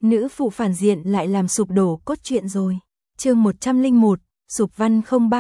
Nữ phụ phản diện lại làm sụp đổ cốt truyện rồi. Chương 101, sụp văn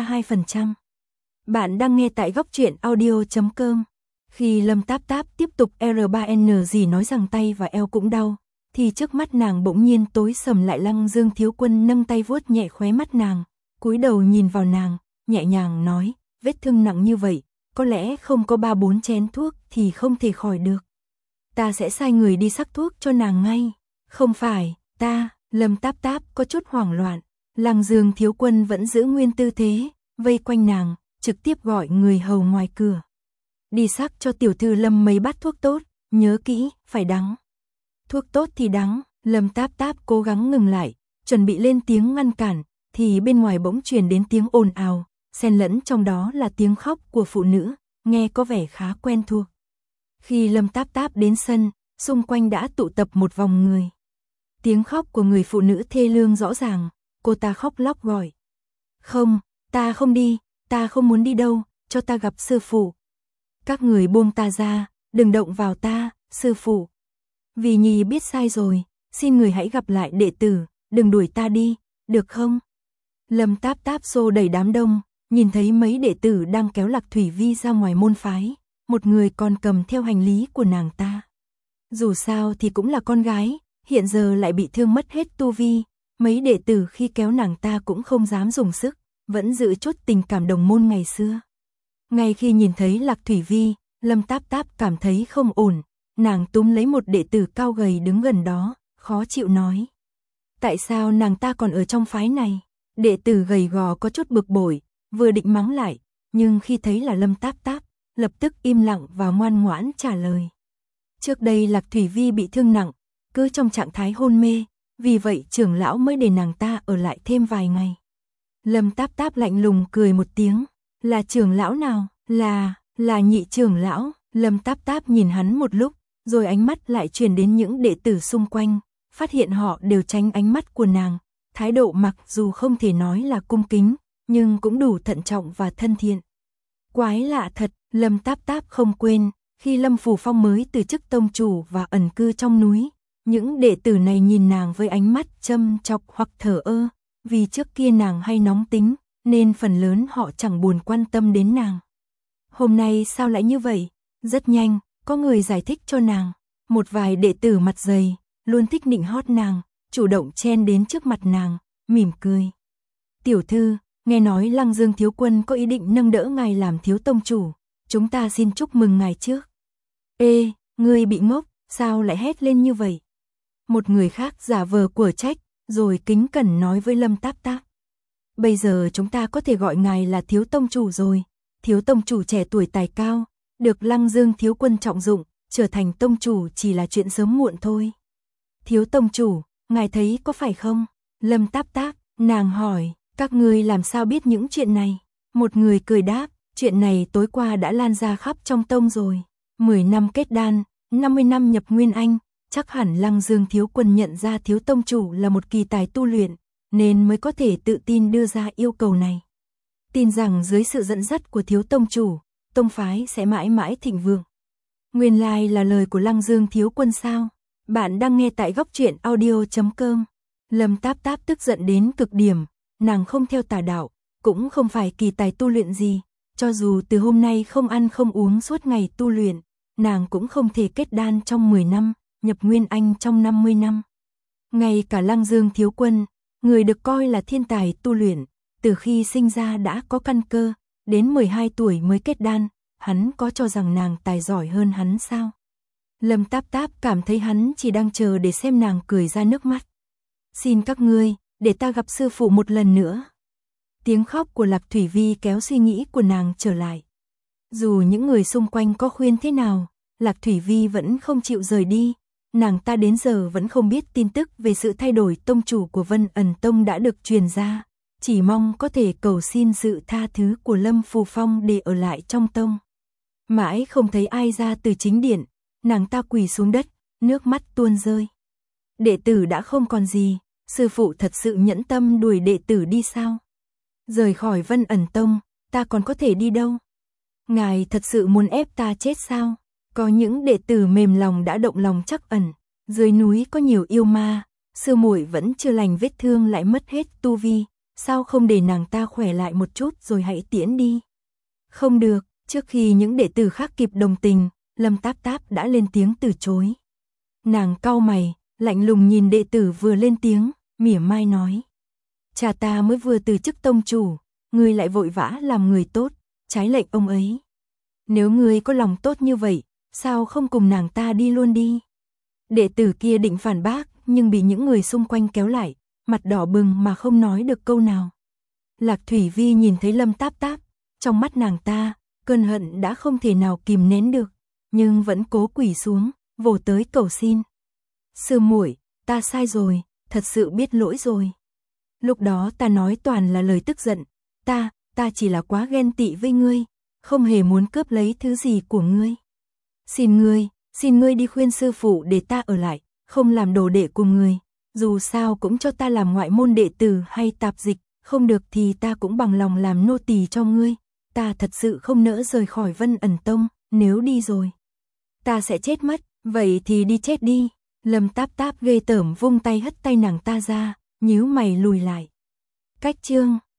032%. Bạn đang nghe tại góc truyện audio.com. Khi Lâm Táp Táp tiếp tục R3N gì nói rằng tay và eo cũng đau, thì trước mắt nàng bỗng nhiên tối sầm lại. Lăng Dương Thiếu Quân nâng tay vuốt nhẹ khóe mắt nàng, cúi đầu nhìn vào nàng, nhẹ nhàng nói, vết thương nặng như vậy, có lẽ không có 3-4 chén thuốc thì không thể khỏi được. Ta sẽ sai người đi sắc thuốc cho nàng ngay. Không phải, ta, Lâm Táp Táp có chút hoảng loạn. Lăng Dương Thiếu Quân vẫn giữ nguyên tư thế, vây quanh nàng, trực tiếp gọi người hầu ngoài cửa. Đi sắc cho tiểu thư Lâm mấy bát thuốc tốt, nhớ kỹ, phải đắng. Thuốc tốt thì đắng. Lâm Táp Táp cố gắng ngừng lại, chuẩn bị lên tiếng ngăn cản, thì bên ngoài bỗng truyền đến tiếng ồn ào, xen lẫn trong đó là tiếng khóc của phụ nữ, nghe có vẻ khá quen thuộc. Khi Lâm Táp Táp đến sân, xung quanh đã tụ tập một vòng người. Tiếng khóc của người phụ nữ thê lương rõ ràng, cô ta khóc lóc gọi. Không, ta không đi, ta không muốn đi đâu, cho ta gặp sư phụ. Các người buông ta ra, đừng động vào ta, sư phụ. Vì Nhi biết sai rồi, xin người hãy gặp lại đệ tử, đừng đuổi ta đi, được không? Lâm Táp Táp xô đẩy đám đông, nhìn thấy mấy đệ tử đang kéo Lạc Thủy Vi ra ngoài môn phái, một người còn cầm theo hành lý của nàng ta. Dù sao thì cũng là con gái, hiện giờ lại bị thương mất hết tu vi, mấy đệ tử khi kéo nàng ta cũng không dám dùng sức, vẫn giữ chút tình cảm đồng môn ngày xưa. Ngay khi nhìn thấy Lạc Thủy Vi, Lâm Táp Táp cảm thấy không ổn, nàng túm lấy một đệ tử cao gầy đứng gần đó, khó chịu nói. Tại sao nàng ta còn ở trong phái này? Đệ tử gầy gò có chút bực bội, vừa định mắng lại, nhưng khi thấy là Lâm Táp Táp, lập tức im lặng và ngoan ngoãn trả lời. Trước đây Lạc Thủy Vi bị thương nặng, cứ trong trạng thái hôn mê, vì vậy trưởng lão mới để nàng ta ở lại thêm vài ngày. Lâm Táp Táp lạnh lùng cười một tiếng, là trưởng lão nào? Là nhị trưởng lão. Lâm Táp Táp nhìn hắn một lúc, rồi ánh mắt lại chuyển đến những đệ tử xung quanh, phát hiện họ đều tránh ánh mắt của nàng, thái độ mặc dù không thể nói là cung kính, nhưng cũng đủ thận trọng và thân thiện. Quái lạ thật, Lâm Táp Táp không quên, khi Lâm Phù Phong mới từ chức tông chủ và ẩn cư trong núi, những đệ tử này nhìn nàng với ánh mắt châm chọc hoặc thờ ơ, vì trước kia nàng hay nóng tính, nên phần lớn họ chẳng buồn quan tâm đến nàng. Hôm nay sao lại như vậy? Rất nhanh, có người giải thích cho nàng, một vài đệ tử mặt dày, luôn thích nịnh hót nàng, chủ động chen đến trước mặt nàng, mỉm cười. Tiểu thư, nghe nói Lăng Dương Thiếu Quân có ý định nâng đỡ ngài làm thiếu tông chủ, chúng ta xin chúc mừng ngài trước. Ê, ngươi bị ngốc, sao lại hét lên như vậy? Một người khác giả vờ của trách, rồi kính cẩn nói với Lâm Táp Táp. Bây giờ chúng ta có thể gọi ngài là thiếu tông chủ rồi, thiếu tông chủ trẻ tuổi tài cao, được Lăng Dương Thiếu Quân trọng dụng, trở thành tông chủ chỉ là chuyện sớm muộn thôi. Thiếu tông chủ, ngài thấy có phải không? Lâm Táp Táp, nàng hỏi, các ngươi làm sao biết những chuyện này? Một người cười đáp, chuyện này tối qua đã lan ra khắp trong tông rồi. 10 năm kết đan, 50 năm nhập Nguyên Anh, chắc hẳn Lăng Dương Thiếu Quân nhận ra thiếu tông chủ là một kỳ tài tu luyện, nên mới có thể tự tin đưa ra yêu cầu này. Tin rằng dưới sự dẫn dắt của thiếu tông chủ, tông phái sẽ mãi mãi thịnh vượng. Nguyên lai là lời của Lăng Dương Thiếu Quân sao? Bạn đang nghe tại góc truyện audio.com. Lâm Táp Táp tức giận đến cực điểm, nàng không theo tà đạo, cũng không phải kỳ tài tu luyện gì, cho dù từ hôm nay không ăn không uống suốt ngày tu luyện, nàng cũng không thể kết đan trong 10 năm, nhập Nguyên Anh trong 50 năm. Ngay cả Lăng Dương Thiếu Quân, người được coi là thiên tài tu luyện, từ khi sinh ra đã có căn cơ, đến 12 tuổi mới kết đan, hắn có cho rằng nàng tài giỏi hơn hắn sao? Lâm Táp Táp cảm thấy hắn chỉ đang chờ để xem nàng cười ra nước mắt. Xin các ngươi, để ta gặp sư phụ một lần nữa. Tiếng khóc của Lạc Thủy Vi kéo suy nghĩ của nàng trở lại. Dù những người xung quanh có khuyên thế nào, Lạc Thủy Vi vẫn không chịu rời đi. Nàng ta đến giờ vẫn không biết tin tức về sự thay đổi tông chủ của Vân Ẩn Tông đã được truyền ra, chỉ mong có thể cầu xin sự tha thứ của Lâm Phù Phong để ở lại trong tông. Mãi không thấy ai ra từ chính điện, nàng ta quỳ xuống đất, nước mắt tuôn rơi. Đệ tử đã không còn gì, sư phụ thật sự nhẫn tâm đuổi đệ tử đi sao? Rời khỏi Vân Ẩn Tông, ta còn có thể đi đâu? Ngài thật sự muốn ép ta chết sao? Có những đệ tử mềm lòng đã động lòng trắc ẩn, dưới núi có nhiều yêu ma, Sư muội vẫn chưa lành vết thương lại mất hết tu vi, sao không để nàng ta khỏe lại một chút rồi hãy tiễn đi. Không được, trước khi những đệ tử khác kịp đồng tình, Lâm Táp Táp đã lên tiếng từ chối. Nàng cau mày, lạnh lùng nhìn đệ tử vừa lên tiếng, mỉa mai nói. Cha ta mới vừa từ chức tông chủ, ngươi lại vội vã làm người tốt, trái lệnh ông ấy. Nếu ngươi có lòng tốt như vậy, sao không cùng nàng ta đi luôn đi? Đệ tử kia định phản bác, nhưng bị những người xung quanh kéo lại, mặt đỏ bừng mà không nói được câu nào. Lạc Thủy Vi nhìn thấy Lâm Táp Táp, trong mắt nàng ta, cơn hận đã không thể nào kìm nén được, nhưng vẫn cố quỳ xuống, vồ tới cầu xin. Sư muội, ta sai rồi, thật sự biết lỗi rồi. Lúc đó ta nói toàn là lời tức giận, ta chỉ là quá ghen tị với ngươi, không hề muốn cướp lấy thứ gì của ngươi. Xin ngươi đi khuyên sư phụ để ta ở lại, không làm đồ đệ của ngươi, dù sao cũng cho ta làm ngoại môn đệ tử hay tạp dịch, không được thì ta cũng bằng lòng làm nô tỳ cho ngươi, ta thật sự không nỡ rời khỏi Vân Ẩn Tông, nếu đi rồi, ta sẽ chết mất, vậy thì đi chết đi. Lâm Táp Táp ghê tởm vung tay hất tay nàng ta ra, nhíu mày lùi lại. Cách chương